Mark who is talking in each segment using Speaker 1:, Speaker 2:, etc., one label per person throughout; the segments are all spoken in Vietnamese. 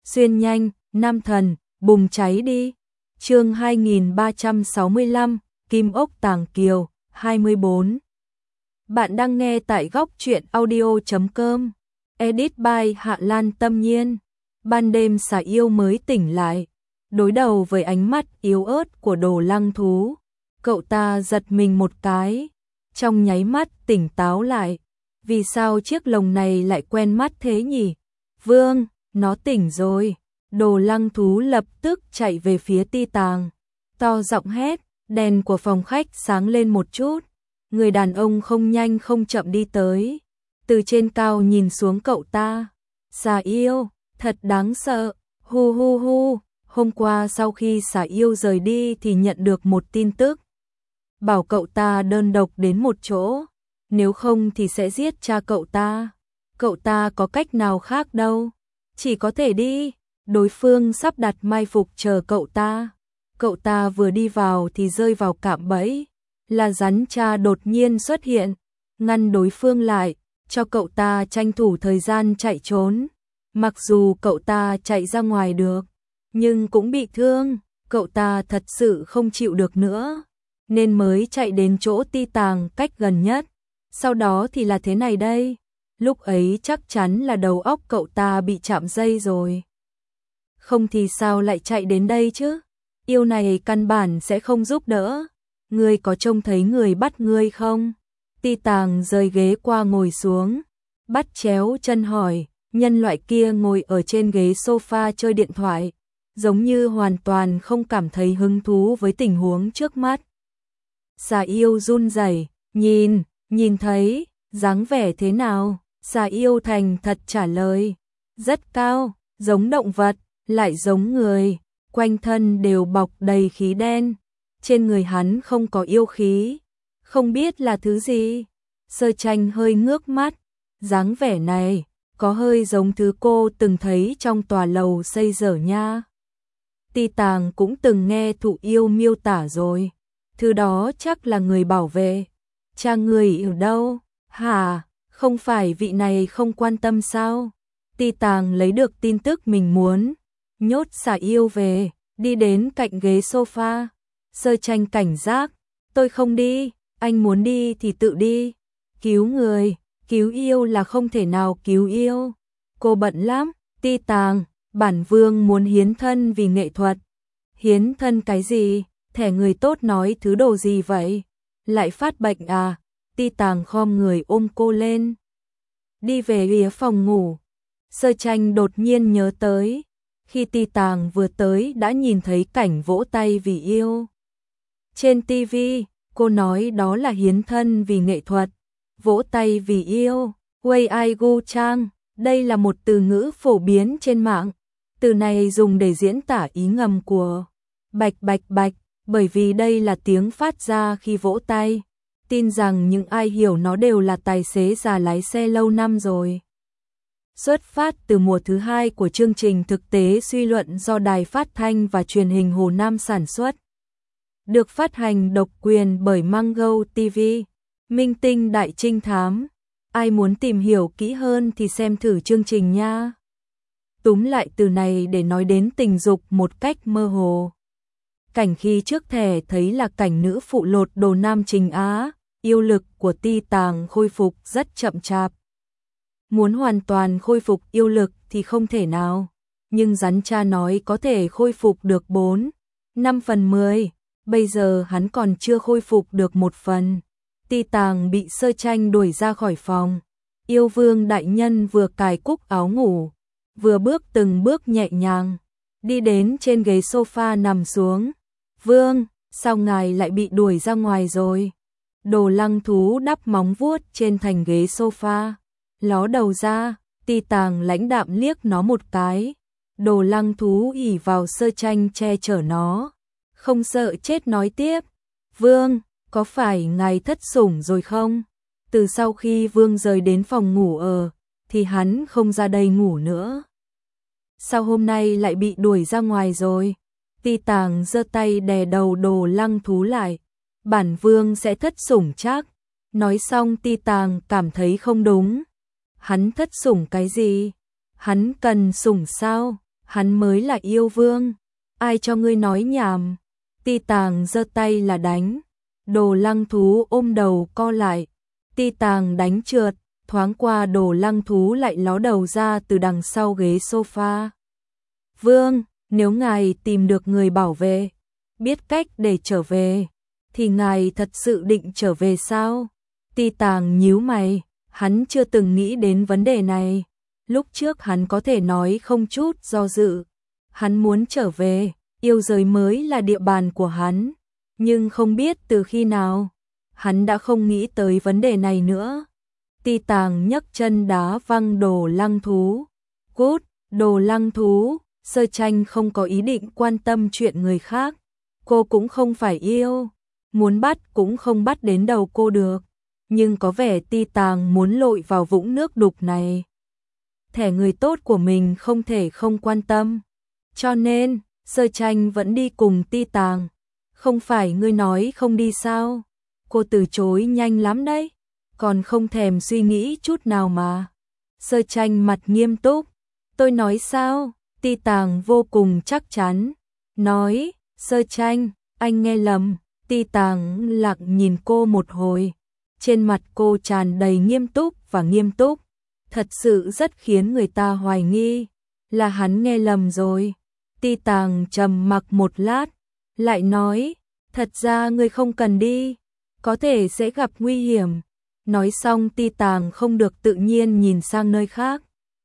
Speaker 1: xuyên nhanh, nam thần, bùng cháy đi. Chương 2365, Kim ốc tàng kiều, 24. Bạn đang nghe tại góc truyện audio.com. Edit by Hạ Lan Tâm Nhiên. Ban đêm xà yêu mới tỉnh lại, đối đầu với ánh mắt yếu ớt của Đồ Lăng Thú. Cậu ta giật mình một cái, trong nháy mắt tỉnh táo lại. Vì sao chiếc lồng này lại quen mắt thế nhỉ? Vương, nó tỉnh rồi. Đồ Lăng Thú lập tức chạy về phía Ti Tàng, to giọng hét. Đèn của phòng khách sáng lên một chút. Người đàn ông không nhanh không chậm đi tới, từ trên cao nhìn xuống cậu ta. Xà yêu, thật đáng sợ. Hu hu hu. Hôm qua sau khi xà yêu rời đi thì nhận được một tin tức, bảo cậu ta đơn độc đến một chỗ, nếu không thì sẽ giết cha cậu ta. Cậu ta có cách nào khác đâu, chỉ có thể đi. Đối phương sắp đặt mai phục chờ cậu ta. Cậu ta vừa đi vào thì rơi vào cạm bẫy, là rắn cha đột nhiên xuất hiện, ngăn đối phương lại, cho cậu ta tranh thủ thời gian chạy trốn. Mặc dù cậu ta chạy ra ngoài được, nhưng cũng bị thương, cậu ta thật sự không chịu được nữa, nên mới chạy đến chỗ Ti Tàng cách gần nhất. Sau đó thì là thế này đây, lúc ấy chắc chắn là đầu óc cậu ta bị chạm dây rồi. Không thì sao lại chạy đến đây chứ? Yêu này căn bản sẽ không giúp đỡ. Ngươi có trông thấy người bắt ngươi không? Ti Tàng rời ghế qua ngồi xuống, bắt chéo chân hỏi. Nhân loại kia ngồi ở trên ghế sofa chơi điện thoại, giống như hoàn toàn không cảm thấy hứng thú với tình huống trước mắt. Xà yêu run rẩy, nhìn thấy, dáng vẻ thế nào? Xà yêu thành thật trả lời, rất cao, giống động vật, lại giống người, quanh thân đều bọc đầy khí đen, trên người hắn không có yêu khí, không biết là thứ gì. Sơ Tranh hơi ngước mắt, dáng vẻ này có hơi giống thứ cô từng thấy trong tòa lầu xây dở nha. Ti Tàng cũng từng nghe Thụ Yêu miêu tả rồi, thứ đó chắc là người bảo vệ. Cha người ở đâu? Hả? Không phải vị này không quan tâm sao? Ti Tàng lấy được tin tức mình muốn, nhốt xà yêu về, đi đến cạnh ghế sofa. Sơ Tranh cảnh giác, tôi không đi, anh muốn đi thì tự đi. Cứu người, cứu yêu là không thể nào cứu yêu. Cô bận lắm. Ti Tàng, bản vương muốn hiến thân vì nghệ thuật. Hiến thân cái gì? Thẻ người tốt nói thứ đồ gì vậy? Lại phát bệnh à? Ti Tàng khom người ôm cô lên, đi về phía phòng ngủ. Sơ Tranh đột nhiên nhớ tới, khi Ti Tàng vừa tới đã nhìn thấy cảnh vỗ tay vì yêu. Trên TV, cô nói đó là hiến thân vì nghệ thuật, vỗ tay vì yêu. Wei Ai Gu Chang, đây là một từ ngữ phổ biến trên mạng. Từ này dùng để diễn tả ý ngầm của bạch bạch bạch, bởi vì đây là tiếng phát ra khi vỗ tay. Tin rằng những ai hiểu nó đều là tài xế già lái xe lâu năm rồi. Xuất phát từ mùa thứ 2 của chương trình thực tế suy luận do Đài Phát thanh và Truyền hình Hồ Nam sản xuất, được phát hành độc quyền bởi Mango TV. Minh tinh đại trinh thám. Ai muốn tìm hiểu kỹ hơn thì xem thử chương trình nha. Túm lại từ này để nói đến tình dục một cách mơ hồ. Cảnh khi trước thẻ thấy là cảnh nữ phụ lột đồ nam chính Á, yêu lực của Ti Tàng khôi phục rất chậm chạp. Muốn hoàn toàn khôi phục yêu lực thì không thể nào, nhưng rắn cha nói có thể khôi phục được 4-5/10, bây giờ hắn còn chưa khôi phục được 1/. Ti Tàng bị Sơ Tranh đuổi ra khỏi phòng. Yêu vương đại nhân vừa cài cúc áo ngủ, vừa bước từng bước nhẹ nhàng, đi đến trên ghế sofa nằm xuống. Vương, sao ngài lại bị đuổi ra ngoài rồi? Đồ Lăng Thú đắp móng vuốt trên thành ghế sofa, ló đầu ra. Ti Tàng lãnh đạm liếc nó một cái. Đồ Lăng Thú ỉ vào Sơ Tranh che chở nó, không sợ chết nói tiếp. Vương, có phải ngài thất sủng rồi không? Từ sau khi Vương rời đến phòng ngủ ở, thì hắn không ra đây ngủ nữa. Sao hôm nay lại bị đuổi ra ngoài rồi? Ti Tàng giơ tay đè đầu Đồ Lăng Thú lại. Bản Vương sẽ thất sủng chắc. Nói xong Ti Tàng cảm thấy không đúng. Hắn thất sủng cái gì? Hắn cần sủng sao? hắn mới là yêu vương. Ai cho ngươi nói nhảm? Ti Tàng giơ tay là đánh. Đồ Lăng Thú ôm đầu co lại. Ti Tàng đánh trượt, thoáng qua Đồ Lăng Thú lại ló đầu ra từ đằng sau ghế sofa. Vương, nếu ngài tìm được người bảo vệ, biết cách để trở về, thì ngài thật sự định trở về sao? Ti Tàng nhíu mày, hắn chưa từng nghĩ đến vấn đề này. Lúc trước hắn có thể nói không chút do dự. Hắn muốn trở về, yêu giới mới là địa bàn của hắn. Nhưng không biết từ khi nào, hắn đã không nghĩ tới vấn đề này nữa. Ti Tàng nhấc chân đá văng Đồ Lăng Thú. Cút, Đồ Lăng Thú, Sơ Tranh không có ý định quan tâm chuyện người khác. Cô cũng không phải yêu, muốn bắt cũng không bắt đến đầu cô được. Nhưng có vẻ Ti Tàng muốn lội vào vũng nước đục này. Thẻ người tốt của mình không thể không quan tâm. Cho nên, Sơ Tranh vẫn đi cùng Ti Tàng. Không phải ngươi nói không đi sao? Cô từ chối nhanh lắm đấy, còn không thèm suy nghĩ chút nào mà. Sơ Tranh mặt nghiêm túc. Tôi nói sao? Ti Tàng vô cùng chắc chắn. Nói, Sơ Tranh, anh nghe lầm. Ti Tàng lặng nhìn cô một hồi. Trên mặt cô tràn đầy nghiêm túc và nghiêm túc. Thật sự rất khiến người ta hoài nghi. Là hắn nghe lầm rồi. Ti Tàng trầm mặc một lát. Lại nói, thật ra ngươi không cần đi. Có thể sẽ gặp nguy hiểm. Nói xong Ti Tàng không được tự nhiên nhìn sang nơi khác.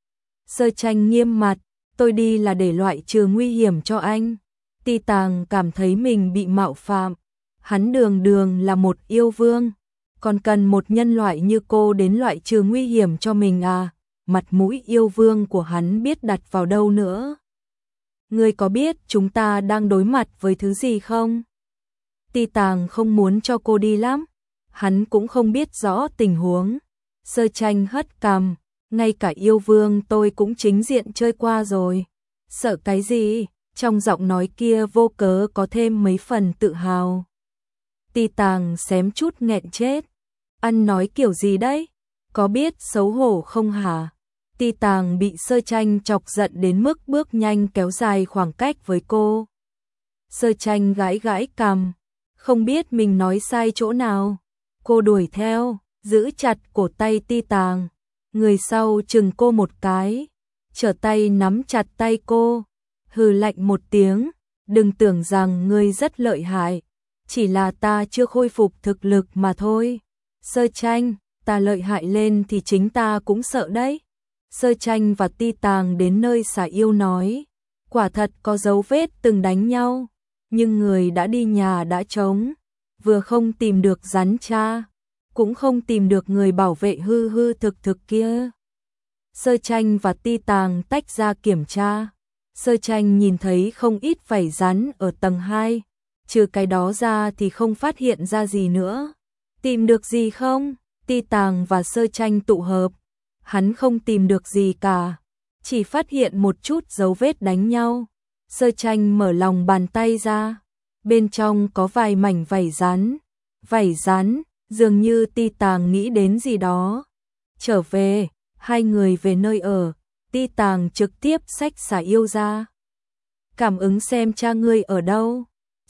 Speaker 1: Sơ Tranh nghiêm mặt. Tôi đi là để loại trừ nguy hiểm cho anh. Ti Tàng cảm thấy mình bị mạo phạm. Hắn đường đường là một yêu vương. Còn cần một nhân loại như cô đến loại trừ nguy hiểm cho mình à? Mặt mũi yêu vương của hắn biết đặt vào đâu nữa? Ngươi có biết chúng ta đang đối mặt với thứ gì không? Ti Tàng không muốn cho cô đi lắm. Hắn cũng không biết rõ tình huống. Sơ Tranh hất cằm. Ngay cả yêu vương tôi cũng chính diện chơi qua rồi. Sợ cái gì? Trong giọng nói kia vô cớ có thêm mấy phần tự hào. Ti Tàng xém chút nghẹn chết. Ăn nói kiểu gì đấy? Có biết xấu hổ không hả? Ti Tàng bị Sơ Tranh chọc giận đến mức bước nhanh kéo dài khoảng cách với cô. Sơ Tranh gãi gãi cằm. Không biết mình nói sai chỗ nào. Cô đuổi theo, giữ chặt cổ tay Ti Tàng. Người sau chừng cô một cái. Trở tay nắm chặt tay cô. Hừ lạnh một tiếng. Đừng tưởng rằng ngươi rất lợi hại. Chỉ là ta chưa khôi phục thực lực mà thôi. Sơ Tranh, ta lợi hại lên thì chính ta cũng sợ đấy. Sơ Tranh và Ti Tàng đến nơi xà yêu nói. Quả thật có dấu vết từng đánh nhau. Nhưng người đã đi nhà đã trống. Vừa không tìm được rắn cha. Cũng không tìm được người bảo vệ hư hư thực thực kia. Sơ Tranh và Ti Tàng tách ra kiểm tra. Sơ Tranh nhìn thấy không ít vảy rắn ở tầng 2. Trừ cái đó ra thì không phát hiện ra gì nữa. Tìm được gì không? Ti Tàng và Sơ Tranh tụ hợp. Hắn không tìm được gì cả. Chỉ phát hiện một chút dấu vết đánh nhau. Sơ Tranh mở lòng bàn tay ra. Bên trong có vài mảnh vảy rắn. Vảy rắn, dường như Ti Tàng nghĩ đến gì đó. Trở về, hai người về nơi ở. Ti Tàng trực tiếp xách xà yêu ra. Cảm ứng xem cha ngươi ở đâu.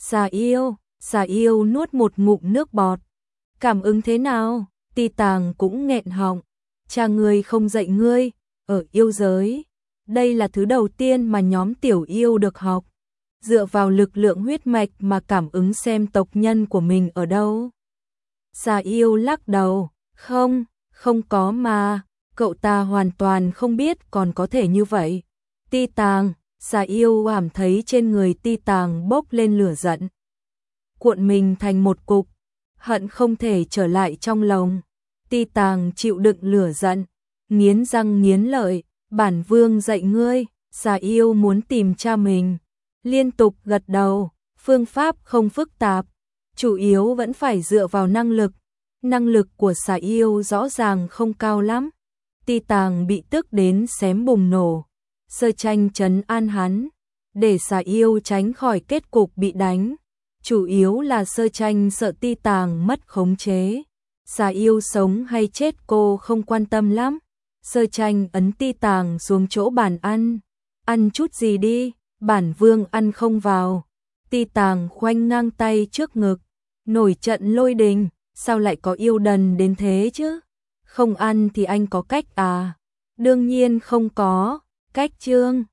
Speaker 1: Xà yêu nuốt một ngụm nước bọt. Cảm ứng thế nào? Ti Tàng cũng nghẹn họng. Cha ngươi không dạy ngươi, ở yêu giới. Đây là thứ đầu tiên mà nhóm tiểu yêu được học. Dựa vào lực lượng huyết mạch mà cảm ứng xem tộc nhân của mình ở đâu. Xà yêu lắc đầu. Không có mà. Cậu ta hoàn toàn không biết còn có thể như vậy. Ti Tàng, xà yêu cảm thấy trên người Ti Tàng bốc lên lửa giận. Cuộn mình thành một cục. Hận không thể trở lại trong lòng. Ti Tàng chịu đựng lửa giận. Nghiến răng nghiến lợi. Bản vương dạy ngươi. Xà yêu muốn tìm cha mình. Liên tục gật đầu. Phương pháp không phức tạp. Chủ yếu vẫn phải dựa vào năng lực. Năng lực của xà yêu rõ ràng không cao lắm. Ti Tàng bị tức đến xém bùng nổ. Sơ Tranh trấn an hắn. Để xà yêu tránh khỏi kết cục bị đánh. Chủ yếu là Sơ Tranh sợ Ti Tàng mất khống chế. Xà yêu sống hay chết cô không quan tâm lắm. Sơ Tranh ấn Ti Tàng xuống chỗ bàn ăn. ăn chút gì đi, bản vương ăn không vào. Ti Tàng khoanh ngang tay trước ngực, nổi trận lôi đình, sao lại có yêu đần đến thế chứ? Không ăn thì anh có cách à? Đương nhiên không có, cách Trương